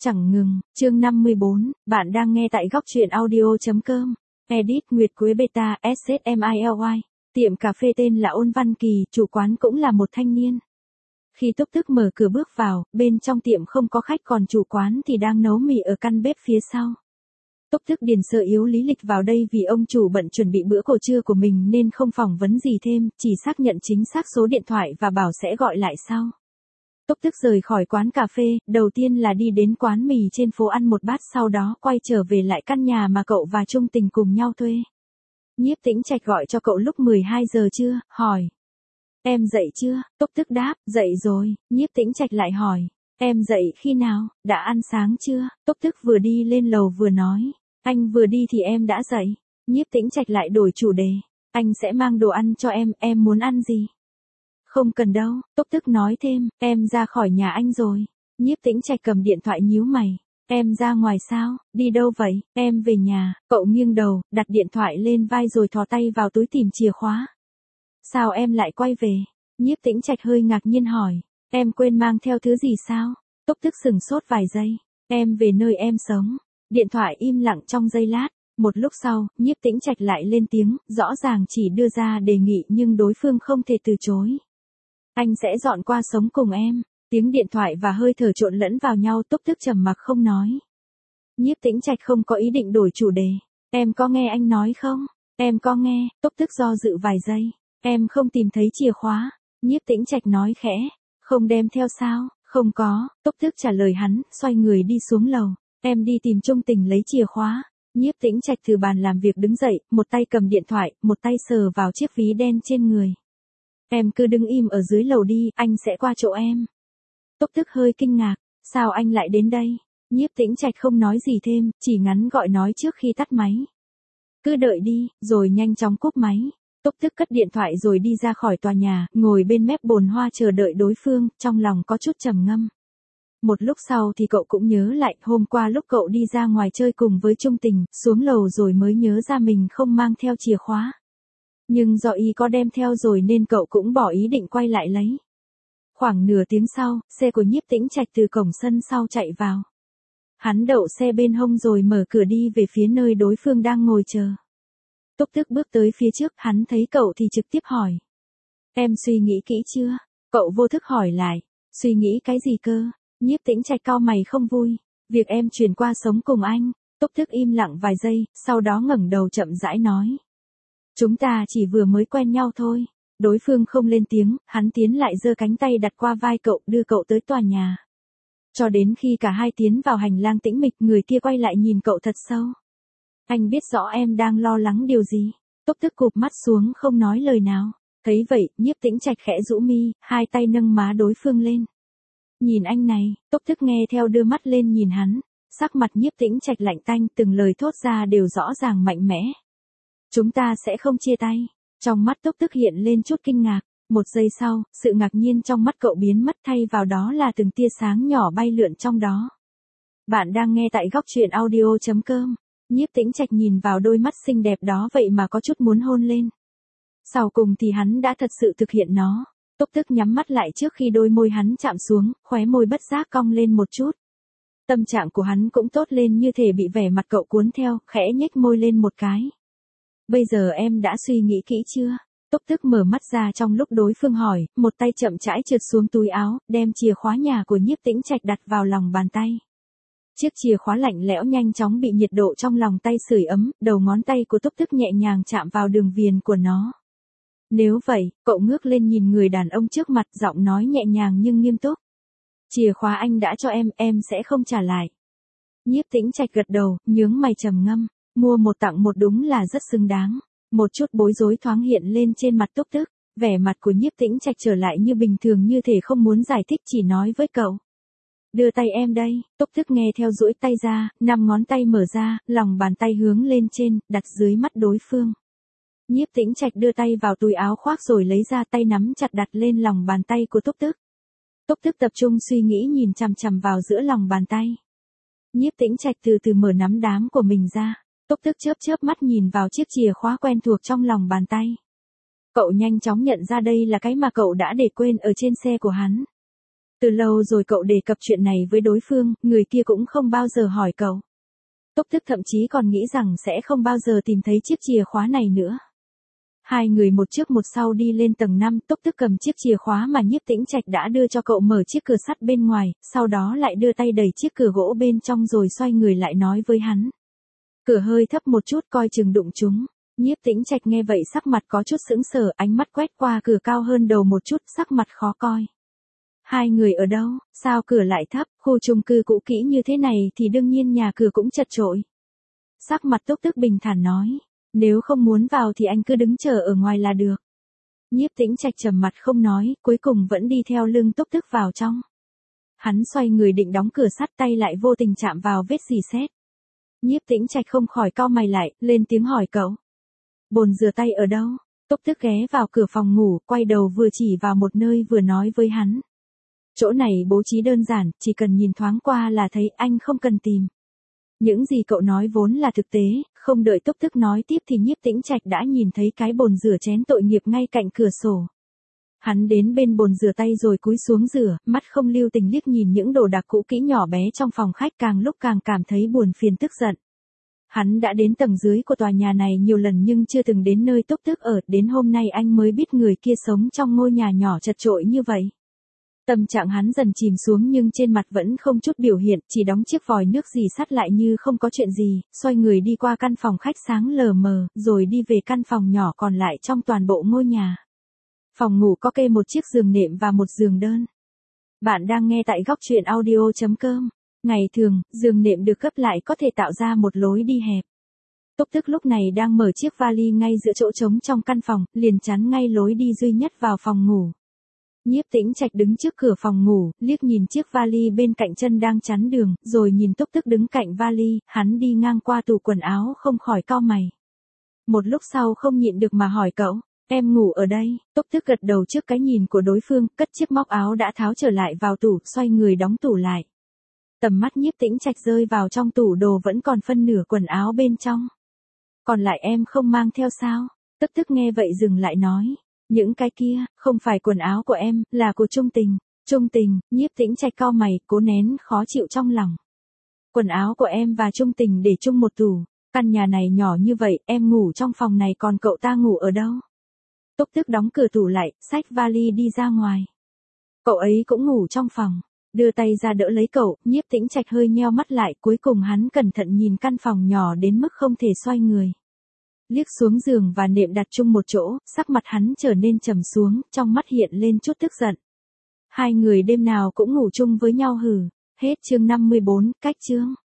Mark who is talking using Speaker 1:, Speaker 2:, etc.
Speaker 1: Chẳng ngừng, chương 54, bạn đang nghe tại góc truyện audio.com. Edit Nguyệt Quế Beta SZMILY. Tiệm cà phê tên là Ôn Văn Kỳ, chủ quán cũng là một thanh niên. Khi Túc Túc mở cửa bước vào, bên trong tiệm không có khách, còn chủ quán thì đang nấu mì ở căn bếp phía sau. Túc Túc điền sơ yếu lý lịch vào đây vì ông chủ bận chuẩn bị bữa cổ trưa của mình nên không phỏng vấn gì thêm, chỉ xác nhận chính xác số điện thoại và bảo sẽ gọi lại sau. Túc Túc rời khỏi quán cà phê, đầu tiên là đi đến quán mì trên phố ăn một bát, sau đó quay trở về lại căn nhà mà cậu và Trung Tình cùng nhau thuê. Nhiếp Tĩnh Trạch gọi cho cậu lúc 12 giờ trưa, hỏi. Em dậy chưa? Túc Túc đáp, dậy rồi. Nhiếp Tĩnh Trạch lại hỏi. Em dậy khi nào? Đã ăn sáng chưa? Túc Túc vừa đi lên lầu vừa nói. Anh vừa đi thì em đã dậy. Nhiếp Tĩnh Trạch lại đổi chủ đề. Anh sẽ mang đồ ăn cho em muốn ăn gì? Không cần đâu, Túc Túc nói thêm, em ra khỏi nhà anh rồi. Nhiếp Tĩnh Trạch cầm điện thoại nhíu mày. Em ra ngoài sao? Đi đâu vậy? Em về nhà. Cậu nghiêng đầu, đặt điện thoại lên vai rồi thò tay vào túi tìm chìa khóa. Sao em lại quay về? Nhiếp Tĩnh Trạch hơi ngạc nhiên hỏi. Em quên mang theo thứ gì sao? Túc Túc sửng sốt vài giây. Em về nơi em sống. Điện thoại im lặng trong giây lát. Một lúc sau, Nhiếp Tĩnh Trạch lại lên tiếng, rõ ràng chỉ đưa ra đề nghị nhưng đối phương không thể từ chối. Anh sẽ dọn qua sống cùng em. Tiếng điện thoại và hơi thở trộn lẫn vào nhau, Túc Túc trầm mặc không nói. Nhiếp Tĩnh Trạch không có ý định đổi chủ đề. Em có nghe anh nói không? Em có nghe. Túc Túc do dự vài giây. Em không tìm thấy chìa khóa. Nhiếp Tĩnh Trạch nói khẽ. Không đem theo sao? Không có. Túc Túc trả lời hắn, xoay người đi xuống lầu. Em đi tìm Trung Tình lấy chìa khóa. Nhiếp Tĩnh Trạch từ bàn làm việc đứng dậy, một tay cầm điện thoại, một tay sờ vào chiếc ví đen trên người. Em cứ đứng im ở dưới lầu đi, anh sẽ qua chỗ em. Túc Túc hơi kinh ngạc, sao anh lại đến đây? Nhiếp Tĩnh Trạch không nói gì thêm, chỉ ngắn gọi nói trước khi tắt máy. Cứ đợi đi, rồi nhanh chóng cúp máy. Túc Túc cất điện thoại rồi đi ra khỏi tòa nhà, ngồi bên mép bồn hoa chờ đợi đối phương, trong lòng có chút trầm ngâm. Một lúc sau thì cậu cũng nhớ lại, hôm qua lúc cậu đi ra ngoài chơi cùng với Trung Tình, xuống lầu rồi mới nhớ ra mình không mang theo chìa khóa. Nhưng do y có đem theo rồi nên cậu cũng bỏ ý định quay lại lấy. Khoảng nửa tiếng sau, xe của Nhiếp Tĩnh Trạch từ cổng sân sau chạy vào. Hắn đậu xe bên hông rồi mở cửa đi về phía nơi đối phương đang ngồi chờ. Túc Túc bước tới phía trước, hắn thấy cậu thì trực tiếp hỏi. Em suy nghĩ kỹ chưa? Cậu vô thức hỏi lại. Suy nghĩ cái gì cơ? Nhiếp Tĩnh Trạch cau mày không vui. Việc em chuyển qua sống cùng anh. Túc Túc im lặng vài giây, sau đó ngẩng đầu chậm rãi nói. Chúng ta chỉ vừa mới quen nhau thôi. Đối phương không lên tiếng, hắn tiến lại giơ cánh tay đặt qua vai cậu, đưa cậu tới tòa nhà. Cho đến khi cả hai tiến vào hành lang tĩnh mịch, người kia quay lại nhìn cậu thật sâu. Anh biết rõ em đang lo lắng điều gì. Túc Túc cụp mắt xuống không nói lời nào. Thấy vậy, Nhiếp Tĩnh Trạch khẽ rũ mi, hai tay nâng má đối phương lên. Nhìn anh này, Túc Túc nghe theo đưa mắt lên nhìn hắn. Sắc mặt Nhiếp Tĩnh Trạch lạnh tanh, từng lời thốt ra đều rõ ràng mạnh mẽ. Chúng ta sẽ không chia tay. Trong mắt Túc Túc hiện lên chút kinh ngạc. Một giây sau, sự ngạc nhiên trong mắt cậu biến mất, thay vào đó là từng tia sáng nhỏ bay lượn trong đó. Bạn đang nghe tại góc truyện audio.com. Nhiếp Tĩnh Trạch nhìn vào đôi mắt xinh đẹp đó vậy mà có chút muốn hôn lên. Sau cùng thì hắn đã thật sự thực hiện nó. Túc Túc nhắm mắt lại trước khi đôi môi hắn chạm xuống, khóe môi bất giác cong lên một chút. Tâm trạng của hắn cũng tốt lên, như thể bị vẻ mặt cậu cuốn theo, khẽ nhếch môi lên một cái. Bây giờ em đã suy nghĩ kỹ chưa? Túc Túc mở mắt ra trong lúc đối phương hỏi, một tay chậm rãi trượt xuống túi áo, đem chìa khóa nhà của Nhiếp Tĩnh Trạch đặt vào lòng bàn tay. Chiếc chìa khóa lạnh lẽo nhanh chóng bị nhiệt độ trong lòng tay sưởi ấm, đầu ngón tay của Túc Túc nhẹ nhàng chạm vào đường viền của nó. Nếu vậy, cậu ngước lên nhìn người đàn ông trước mặt, giọng nói nhẹ nhàng nhưng nghiêm túc. Chìa khóa anh đã cho em sẽ không trả lại. Nhiếp Tĩnh Trạch gật đầu, nhướng mày trầm ngâm. Mua một tặng một đúng là rất xứng đáng. Một chút bối rối thoáng hiện lên trên mặt Túc Túc. Vẻ mặt của Nhiếp Tĩnh Trạch trở lại như bình thường, như thể không muốn giải thích, chỉ nói với cậu. Đưa tay em đây. Túc Túc nghe theo duỗi tay ra, 5 ngón tay mở ra, lòng bàn tay hướng lên trên, đặt dưới mắt đối phương. Nhiếp Tĩnh Trạch đưa tay vào túi áo khoác rồi lấy ra, tay nắm chặt đặt lên lòng bàn tay của Túc Túc. Túc Túc tập trung suy nghĩ nhìn chằm chằm vào giữa lòng bàn tay. Nhiếp Tĩnh Trạch từ từ mở nắm đám của mình ra. Túc Túc chớp mắt nhìn vào chiếc chìa khóa quen thuộc trong lòng bàn tay. Cậu nhanh chóng nhận ra đây là cái mà cậu đã để quên ở trên xe của hắn. Từ lâu rồi cậu đề cập chuyện này với đối phương, người kia cũng không bao giờ hỏi cậu. Túc Túc thậm chí còn nghĩ rằng sẽ không bao giờ tìm thấy chiếc chìa khóa này nữa. Hai người một trước một sau đi lên tầng 5, Túc Túc cầm chiếc chìa khóa mà Nhiếp Tĩnh Trạch đã đưa cho cậu mở chiếc cửa sắt bên ngoài, sau đó lại đưa tay đẩy chiếc cửa gỗ bên trong rồi xoay người lại nói với hắn. Cửa hơi thấp một chút coi chừng đụng chúng. Nhiếp Tĩnh Trạch nghe vậy sắc mặt có chút sững sờ, ánh mắt quét qua cửa cao hơn đầu một chút, sắc mặt khó coi. Hai người ở đâu, sao cửa lại thấp, khu chung cư cũ kỹ như thế này thì đương nhiên nhà cửa cũng chật chội. Sắc mặt Túc Túc bình thản nói, nếu không muốn vào thì anh cứ đứng chờ ở ngoài là được. Nhiếp Tĩnh Trạch trầm mặt không nói, cuối cùng vẫn đi theo lưng Túc Túc vào trong. Hắn xoay người định đóng cửa sắt, tay lại vô tình chạm vào vết rỉ sét. Nhiếp Tĩnh Trạch không khỏi cau mày lại, lên tiếng hỏi cậu. Bồn rửa tay ở đâu? Túc Túc ghé vào cửa phòng ngủ, quay đầu vừa chỉ vào một nơi vừa nói với hắn. Chỗ này bố trí đơn giản, chỉ cần nhìn thoáng qua là thấy, anh không cần tìm. Những gì cậu nói vốn là thực tế, không đợi Túc Túc nói tiếp thì Nhiếp Tĩnh Trạch đã nhìn thấy cái bồn rửa chén tội nghiệp ngay cạnh cửa sổ. Hắn đến bên bồn rửa tay rồi cúi xuống rửa, mắt không lưu tình liếc nhìn những đồ đạc cũ kỹ nhỏ bé trong phòng khách, càng lúc càng cảm thấy buồn phiền tức giận. Hắn đã đến tầng dưới của tòa nhà này nhiều lần nhưng chưa từng đến nơi Túc Túc ở, đến hôm nay anh mới biết người kia sống trong ngôi nhà nhỏ chật chội như vậy. Tâm trạng hắn dần chìm xuống nhưng trên mặt vẫn không chút biểu hiện, chỉ đóng chiếc vòi nước rỉ sắt lại như không có chuyện gì, xoay người đi qua căn phòng khách sáng lờ mờ, rồi đi về căn phòng nhỏ còn lại trong toàn bộ ngôi nhà. Phòng ngủ có kê một chiếc giường nệm và một giường đơn. Bạn đang nghe tại góc truyện audio.com. Ngày thường, giường nệm được gấp lại có thể tạo ra một lối đi hẹp. Túc Túc lúc này đang mở chiếc vali ngay giữa chỗ trống trong căn phòng, liền chắn ngay lối đi duy nhất vào phòng ngủ. Nhiếp Tĩnh Trạch đứng trước cửa phòng ngủ, liếc nhìn chiếc vali bên cạnh chân đang chắn đường, rồi nhìn Túc Túc đứng cạnh vali, hắn đi ngang qua tủ quần áo không khỏi cau mày. Một lúc sau không nhịn được mà hỏi cậu, em ngủ ở đây? Túc Túc gật đầu trước cái nhìn của đối phương, cất chiếc móc áo đã tháo trở lại vào tủ, xoay người đóng tủ lại. Tầm mắt Nhiếp Tĩnh Trạch rơi vào trong tủ đồ vẫn còn phân nửa quần áo bên trong. Còn lại em không mang theo sao? Túc Túc nghe vậy dừng lại nói. Những cái kia, không phải quần áo của em, là của Trung Tình. Trung Tình, Nhiếp Tĩnh Trạch cau mày, cố nén khó chịu trong lòng. Quần áo của em và Trung Tình để chung một tủ. Căn nhà này nhỏ như vậy, em ngủ trong phòng này còn cậu ta ngủ ở đâu? Túc Túc đóng cửa tủ lại, xách vali đi ra ngoài. Cậu ấy cũng ngủ trong phòng. Đưa tay ra đỡ lấy cậu, Nhiếp Tĩnh Trạch hơi nheo mắt lại, cuối cùng hắn cẩn thận nhìn căn phòng nhỏ đến mức không thể xoay người. Liếc xuống giường và nệm đặt chung một chỗ, sắc mặt hắn trở nên trầm xuống, trong mắt hiện lên chút tức giận. Hai người đêm nào cũng ngủ chung với nhau hử. Hết chương 54, cách chương.